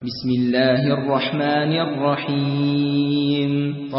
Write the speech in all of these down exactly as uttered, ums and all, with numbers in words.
بسم الله الرحمن الرحيم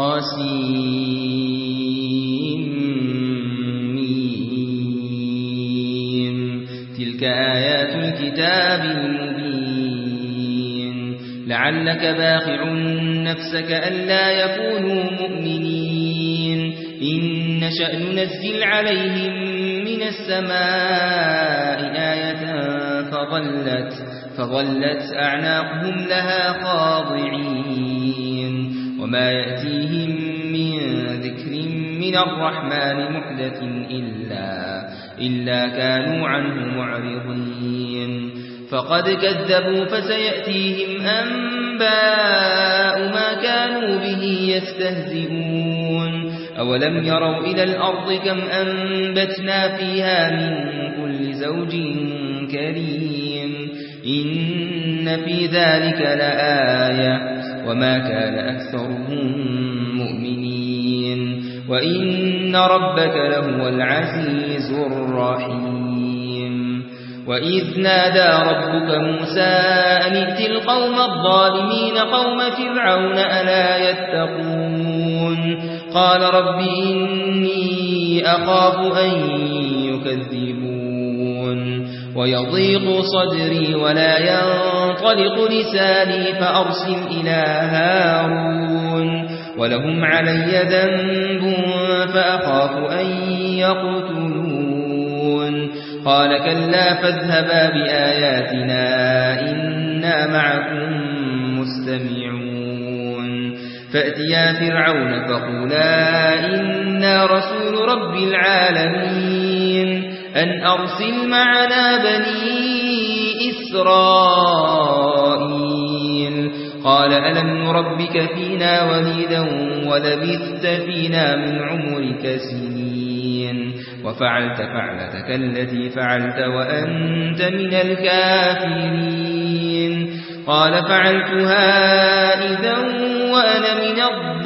طاسيم تلك آيات الكتاب المبين لعلك باخع نفسك ألا يكونوا مؤمنين إن نشأ ننزل عليهم من السماء آية فظلت فظلت أعناقهم لها خاضعين وما يأتيهم من ذكر من الرحمن محدث إلا, إلا كانوا عنه معرضين فقد كذبوا فسيأتيهم أنباء ما كانوا به يستهزئون أولم يروا إلى الأرض كم أنبتنا فيها من كل زوج كريم إن في ذلك لآية وما كان أكثرهم مؤمنين وإن ربك لهو العزيز الرحيم وإذ نادى ربك موسى أن ائت القوم الظالمين قوم فرعون ألا يتقون قال رب إني أخاف أن يكذبون ويضيق صدري ولا ينطلق لساني فأرسل إلى هارون ولهم علي ذنب فأخاف أن يقتلون قال كلا فاذهبا بآياتنا إنا معكم مستمعون فأتيا فرعون فقولا إنا رسول رب العالمين أن أرسل معنا بني إسرائيل قال ألم نربك فينا وليدا ولبثت فينا من عمرك سنين وفعلت فعلتك التي فعلت وأنت من الكافرين قال فعلتها إذا وأنا من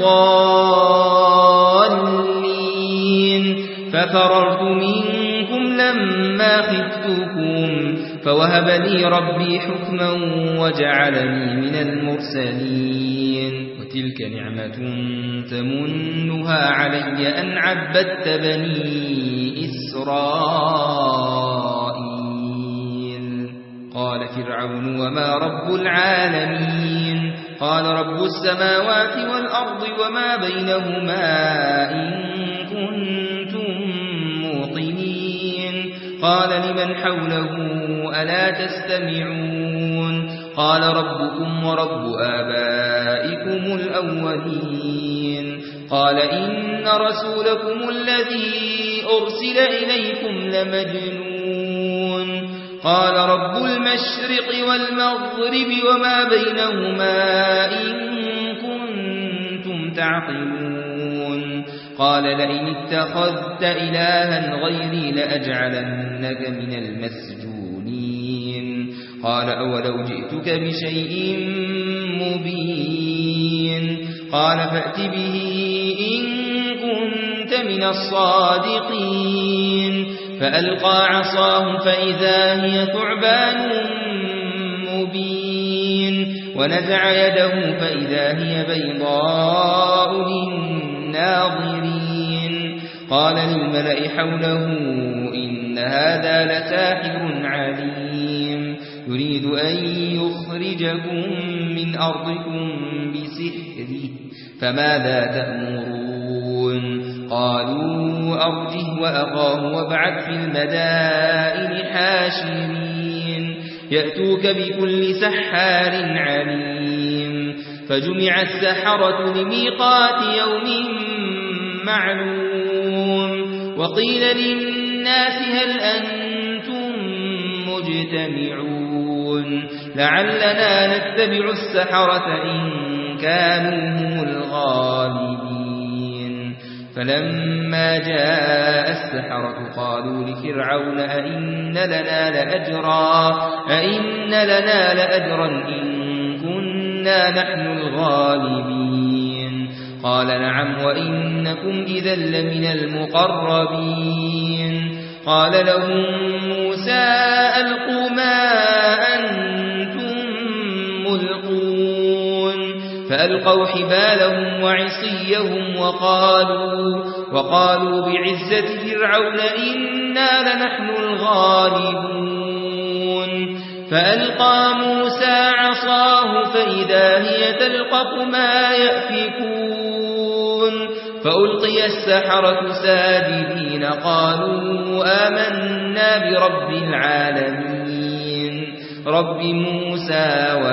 الضالين ففررت منكم لما خفتكم فوهب لي ربي حكما وجعلني من المرسلين وتلك نعمة تمنها علي أن عبدت بني إسرائيل قال فرعون وما رب العالمين قال رب السماوات والأرض وما بينهما إن كنتم موقنين قال لمن حوله ألا تستمعون قال ربكم ورب آبائكم الأولين قال إن رسولكم الذي أرسل إليكم لمجنون قال رب المشرق والمغرب وما بينهما إن كنتم تعقلون قال لئن اتخذت إلها غيري لأجعلنك من المسجونين قال أولو جئتك بشيء مبين قال فأت به إن كنت من الصادقين فألقى عصاه فإذا هي ثعبان مبين ونزع يده فإذا هي بيضاء للناظرين قال للملأ حوله إن هذا لساحر عليم يريد أن يخرجكم من أرضكم بسحره فماذا تأمرون قالوا أرجه وأخاه وابعث في المدائن حاشرين يأتوك بكل سحار عليم فجمع السحرة لميقات يوم معلوم وقيل للناس هل أنتم مجتمعون لعلنا نتبع السحرة إن كانوا هم الغالبين فلما جاء السحرة قالوا لفرعون أئن لنا لأجرا أئن لنا لأجرا إن كنا نحن الغالبين قال نعم وإنكم إذا لمن المقربين قال لهم موسى ألقوا ما أنتم ملقون فألقوا حبالهم وعصيهم وقالوا, وقالوا بعزة فرعون إنا لنحن الغالبون فألقى موسى عصاه فإذا هي تلقف ما يأفكون فألقي السحرة ساجدين قالوا آمنا برب العالمين رب موسى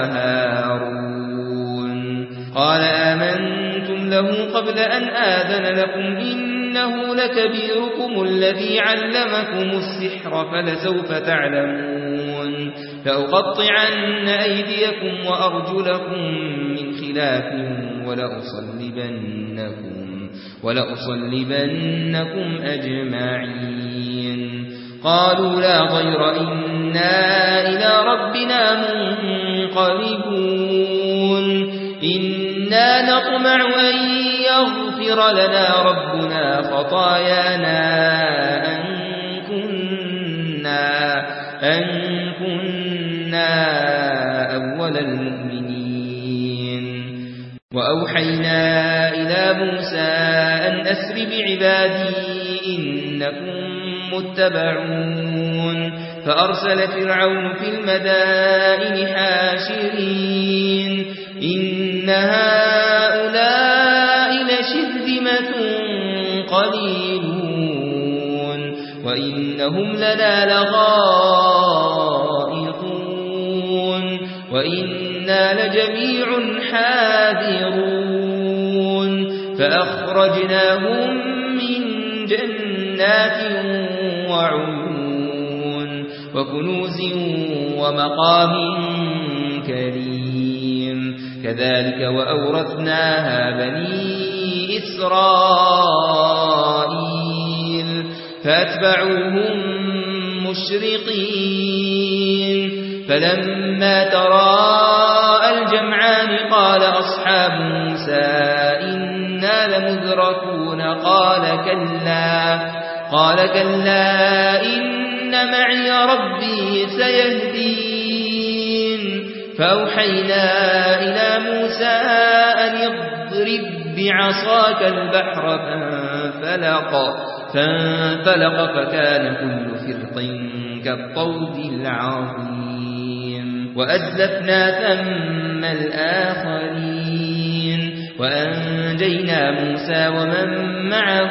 وهارون قال آمنتم له قبل أن آذن لكم إنه لكبيركم الذي علمكم السحر فلسوف تعلمون لأقطعن أيديكم وأرجلكم من خلاف ولأصلبنكم, ولأصلبنكم أجمعين قالوا لا ضير إنا إلى ربنا منقلبون إنا نطمع أن يغفر لنا ربنا خطايانا أن كنا, أن كنا أول المؤمنين وأوحينا إلى موسى أن أسر بعبادي إنكم متبعون فأرسل فرعون في المدائن حاشرين إن هؤلاء لشرذمة قليلون وإنهم لنا لغائظون وإنا لجميع حاذرون فأخرجناهم من جنات وعيون وكنوز ومقام كريم كذلك وأورثناها بني إسرائيل فأتبعوهم مشرقين فلما تراءى الجمعان قال أصحاب موسى إنا لمدركون قال كلا, قال كلا إن معي ربي سيهدين فأوحينا إلى موسى أن يضرب بعصاك البحر فانفلق, فانفلق فكان كل فرق كالطود العظيم وأزلفنا ثم الآخرين وأنجينا موسى ومن معه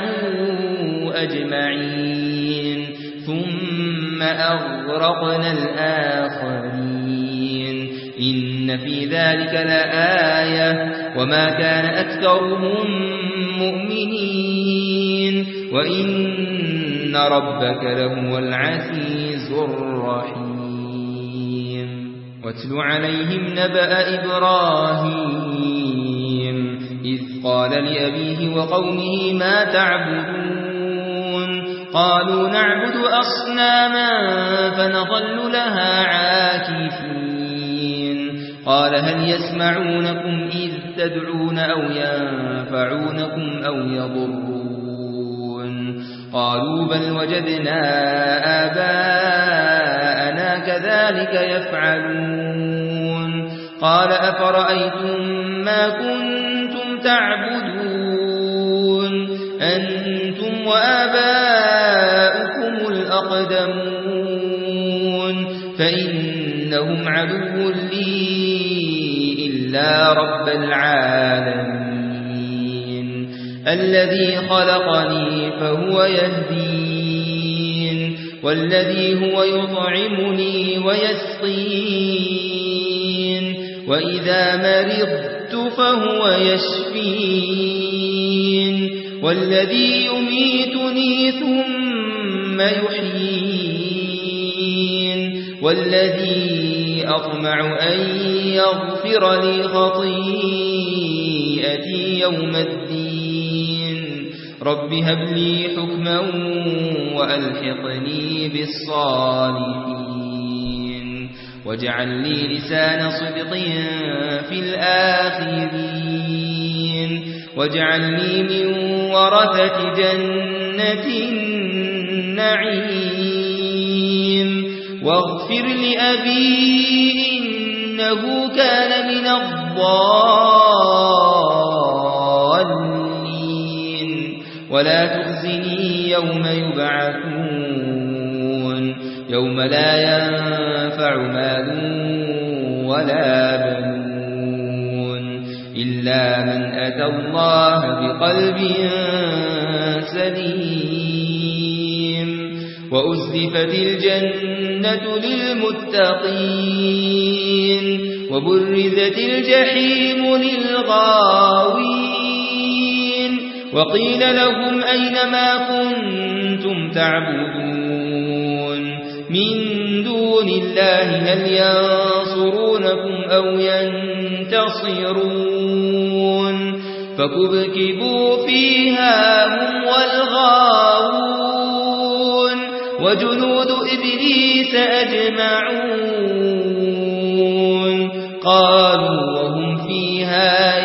أجمعين ثم أغرقنا الآخرين إن في ذلك لآية وما كان أكثرهم مؤمنين وإن ربك لهو العزيز الرحيم واتل عليهم نبأ إبراهيم إذ قال لأبيه وقومه ما تعبدون قالوا نعبد أصناما فنظل لها عاكفين قال هل يسمعونكم إذ تدعون أو ينفعونكم أو يضرون قالوا بل وجدنا آباءنا كذلك يفعلون قال أفرأيتم ما كنتم تعبدون أنتم وآباؤكم الأقدمون فإنهم عدو لي إلا رب العالمين الذي خلقني فهو يهدين والذي هو يطعمني ويسقين وإذا مرضت فهو يشفين والذي يميتني ثم يحيين والذي أطمع أن يغفر لي خطيئتي يوم الدين رب هب لي حكما وألحقني بالصالحين واجعل لي لسان صدق في الآخرين واجعلني من ورثة جنة النعيم واغفر لأبي إنه كان من من الضالين ولا تخزني يوم يبعثون يوم لا ينفع مال ولا بنون إلا من أتى الله بقلب سليم وأزلفت الجنة للمتقين وبرزت الجحيم للغاوين وقيل لهم أين ما كنتم تعبدون من دون الله هل ينصرونكم أو ينتصرون فكبكبوا فيها هم والغاوون وجنود إبليس أجمعون قالوا وهم فيها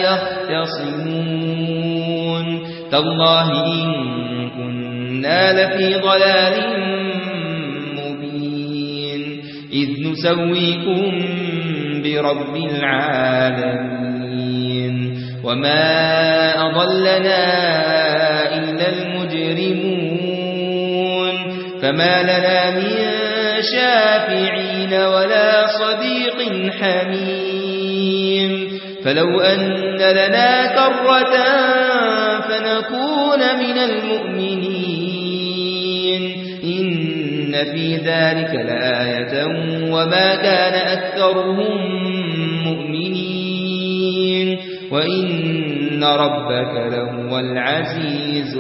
يختصمون تالله إن كنا لفي ضلال مبين إذ نسويكم برب العالمين وما أضلنا إلا المجرمون فما لنا من شافعين ولا صديق حميم فلو أن لنا كرة فنكون من المؤمنين إن في ذلك لآية وما كان أكثرهم مؤمنين وإن ربك لهو العزيز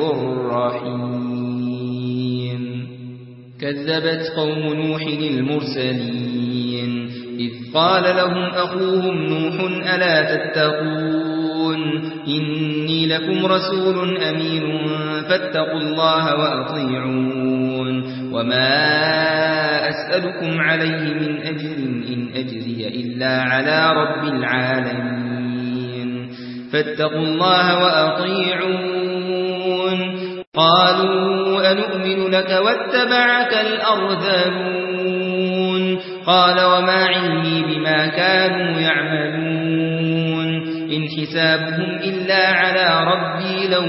الرحيم كذبت قوم نوح المرسلين إذ قال لهم أخوهم نوح ألا تتقون إني لكم رسول أمين فاتقوا الله وأطيعون وما أسألكم عليه من أجر إن أجري إلا على رب العالمين فاتقوا الله وأطيعون قالوا أنؤمن لك واتبعك الأرذلون قال وما علمي بما كانوا يعملون إن حسابهم إلا على ربي لو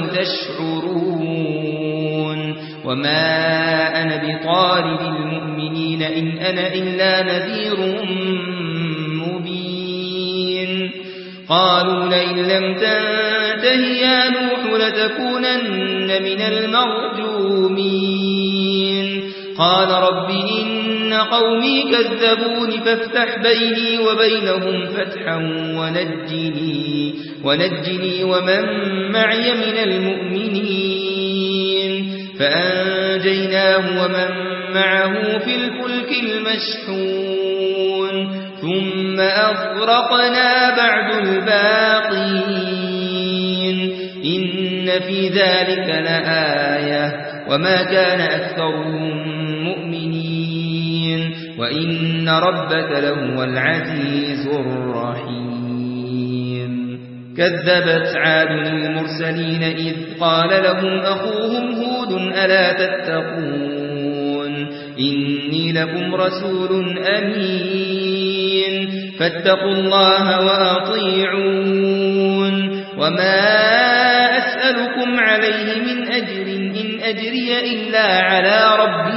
تشعرون وما أنا بطارد المؤمنين إن أنا إلا نذير مبين قالوا لئن لم تنته يا نوح لتكونن من المرجومين قال رب إن قومي كذبون فافتح بيني وبينهم فتحا ونجني, ونجني ومن معي من المؤمنين فأنجيناه ومن معه في الفلك المشحون ثم أغرقنا بعد الباقين إن في ذلك لآية وما كان أكثرهم مؤمنين وإن ربك لهو العزيز الرحيم كذبت عاد المرسلين إذ قال لهم أخوهم هود ألا تتقون إني لكم رسول أمين فاتقوا الله وأطيعون وما أسألكم عليه من أجر إن أجري إلا على رب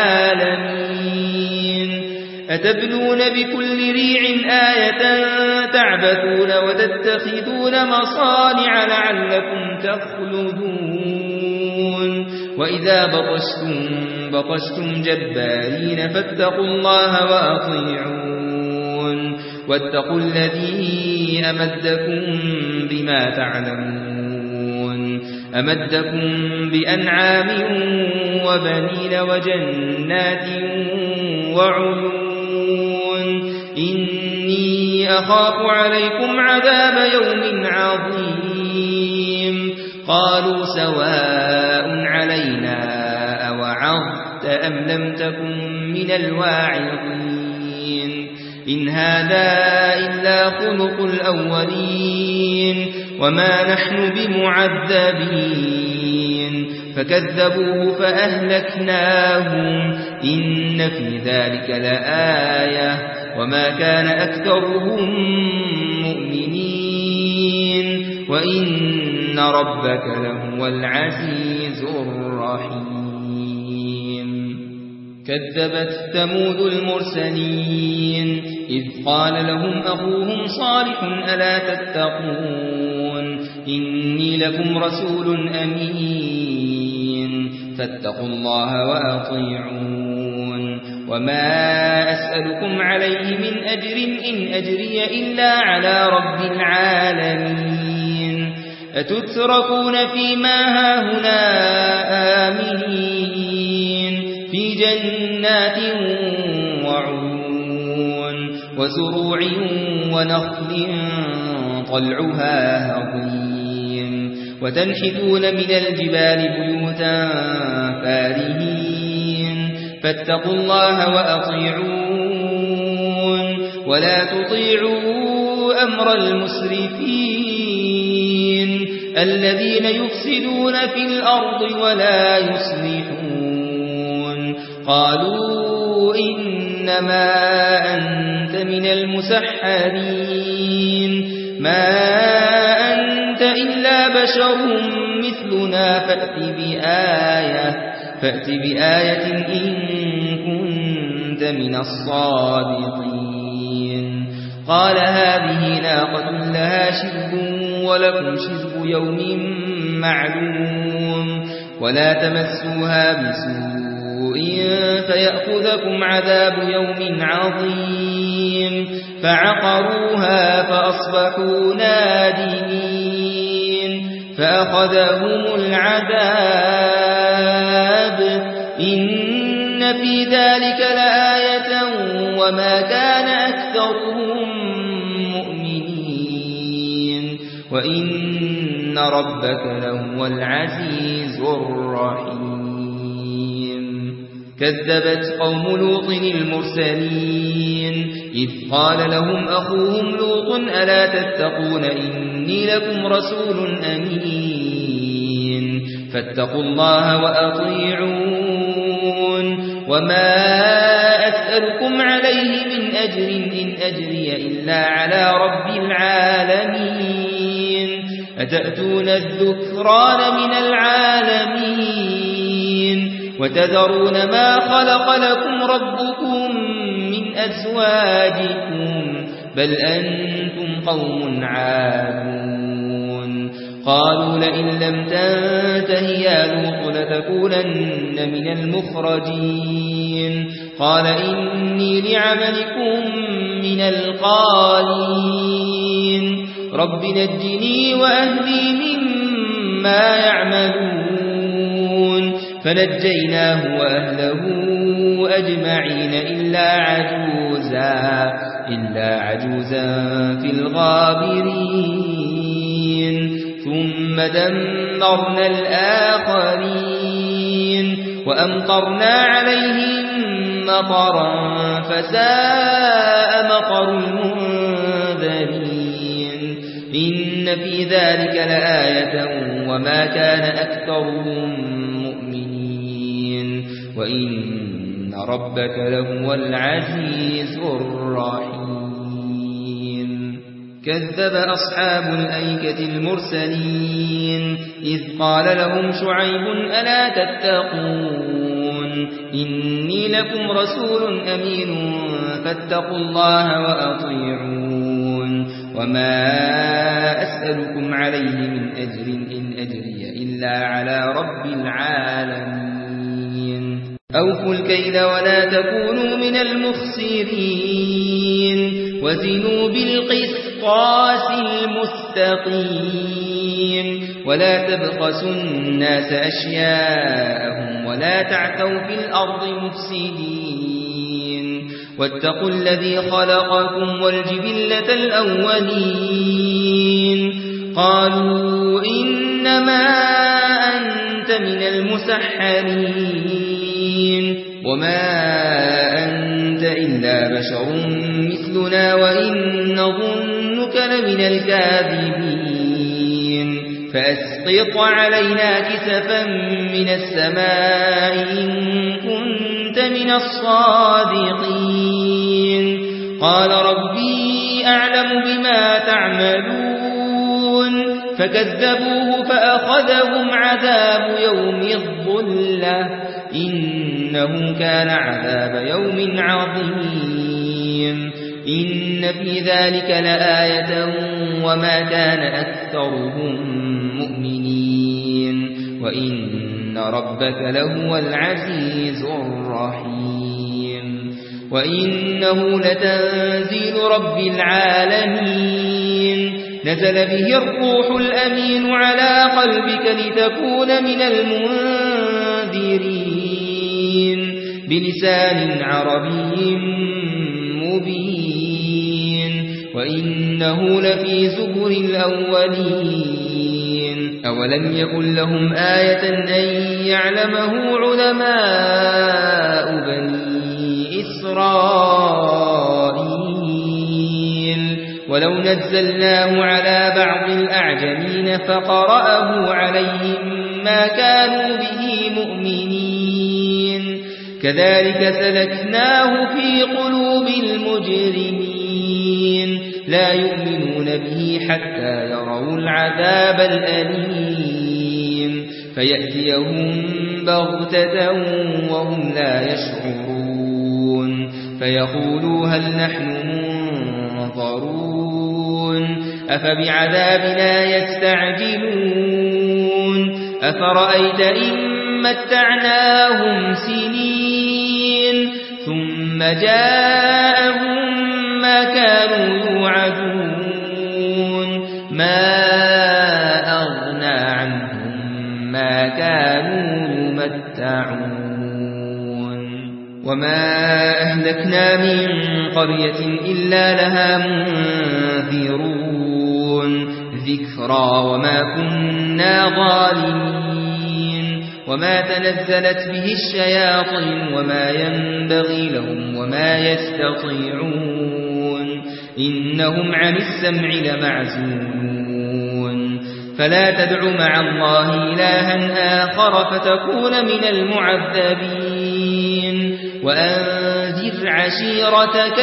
العالمين أتبنون بكل ريع آية تعبثون وتتخذون مصانع لعلكم تخلدون وإذا بطشتم بطشتم جبارين فاتقوا الله وأطيعون واتقوا الذي أمدكم بما تعلمون أمدكم بأنعام وبنين وجنات وعيون إني أخاف عليكم عذاب يوم عظيم قالوا سواء علينا أوعظت أم لم تكن من الواعظين إن هذا إلا خلق الأولين وما نحن بمعذبين فكذبوه فأهلكناهم إن في ذلك لآية وما كان أكثرهم مؤمنين وإن ربك لهو العزيز الرحيم كذبت ثمود المرسلين إذ قال لهم أخوهم صالح ألا تتقون إني لكم رسول أمين فاتقوا الله وأطيعون وما أسألكم عليه من أجر إن أجري إلا على رب العالمين أتتركون فيما هاهنا آمنين في جنات وعيون وزروع ونخل طلعها هضيم وتنحتون من الجبال بيوتا فارهين فاتقوا الله وأطيعون ولا تطيعوا أمر المسرفين الذين يفسدون في الأرض ولا يصلحون قالوا إنما أنت من المسحرين ما أنت إلا بشر مثلنا فأت بآية فأت بآية إن كنت من الصادقين قال هذه ناقة لها شرب ولكم شرب يوم معلوم ولا تمسوها بسوء فيأخذكم عذاب يوم عظيم فعقروها فأصبحوا نادمين فأخذهم العذاب إن في ذلك لآية وما كان أكثرهم مؤمنين وإن ربك لهو العزيز الرحيم كذبت قوم لوط المرسلين إذ قال لهم أخوهم لوط ألا تتقون إني لكم رسول أمين فاتقوا الله وأطيعون وما أسألكم عليه من أجر إن أجري إلا على رب العالمين أتأتون الذكران من العالمين وتذرون ما خلق لكم ربكم من أزواجكم بل أنتم قوم عادون قالوا لئن لم تنته يا لوط لتكونن من المخرجين قال إني لعملكم من القالين رب نجني وأهلي مما يعملون فنجيناه وأهله أجمعين إلا عجوزا إلا عجوزا في الغابرين ثم دمرنا الآخرين وأمطرنا عليهم مطرا فساء مطر المنذرين إن في ذلك لآية وما كان أكثرهم مؤمنين وإن ربك لهو العزيز الرحيم كذب أصحاب الأيكة المرسلين إذ قال لهم شعيب ألا تتقون إني لكم رسول أمين فاتقوا الله وأطيعون وما أسألكم عليه من أجر إن أجري إلا على رب العالمين أوفوا الكيل ولا تكونوا من المخسرين وزنوا بالقسطاس المستقيم ولا تبخسوا الناس أشياءهم ولا تعثوا في الأرض مفسدين واتقوا الذي خلقكم والجبلة الأولين قالوا إنما أنت من المسحرين وما أنت إلا بشر مثلنا وإن نظنك لمن الكاذبين فأسقط علينا كسفا من السماء إن كنت من الصادقين قال ربي أعلم بما تعملون فكذبوه فأخذهم عذاب يوم الظلة إنه كان عذاب يوم عظيم إن في ذلك لآية وما كان أكثرهم مؤمنين وإن ربك لهو العزيز الرحيم وإنه لتنزيل رب العالمين نزل به الروح الأمين على قلبك لتكون من المنذرين بلسان عربي مبين وإنه لفي زبر الأولين أولم يكن لهم آية أن يعلمه علماء بني إسرائيل ولو نزلناه على بعض الأعجمين فقرأه عليهم ما كانوا به مؤمنين كذلك سلكناه في قلوب المجرمين لا يؤمنون به حتى يروا العذاب الأليم فيأتيهم بغتة وهم لا يشعرون فيقولوا هل نحن منظرون أفبعذابنا يستعجلون أفرأيت إن متعناهم سنين ثم جاءهم ما كانوا يوعدون ما أغنى عنهم ما كانوا يمتعون وما أهلكنا من قرية إلا لها منذرون ذكرى وما كنا ظالمين وما تنزلت به الشياطين وما ينبغي لهم وما يستطيعون إنهم عن السمع لمعزولون فلا تدع مع الله إلها آخر فتكون من المعذبين وأنذر عشيرتك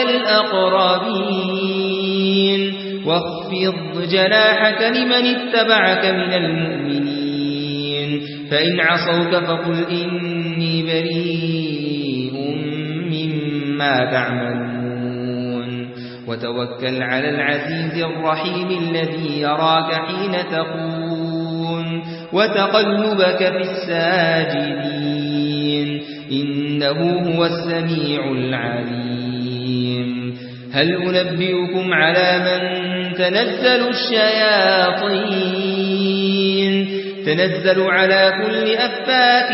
الأقربين واخفض جناحك لمن اتبعك من المؤمنين فإن عصوك فقل إني بريء مما تعملون وتوكل على العزيز الرحيم الذي يراك حين تقوم وتقلبك في الساجدين إنه هو السميع العليم هل أنبئكم على من تنزل الشياطين تنزل على كل أفاك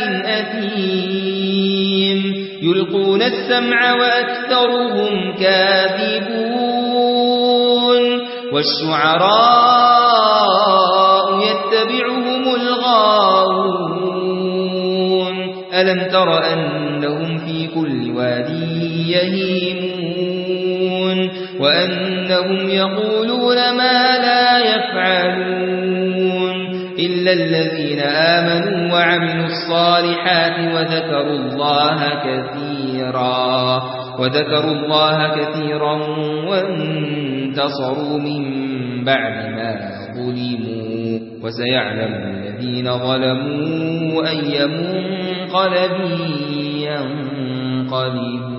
أثيم يلقون السمع وأكثرهم كاذبون والشعراء يتبعهم الغاوون ألم تر أنهم في كل وادي يهيمون وأنهم يقولون ما لا يفعلون إلا الذين آمنوا وعملوا الصالحات وذكروا الله كثيرا وذكروا الله كثيرا وانتصروا من بعد ما ظلموا وسيعلم الذين ظلموا أي منقلب ينقلبون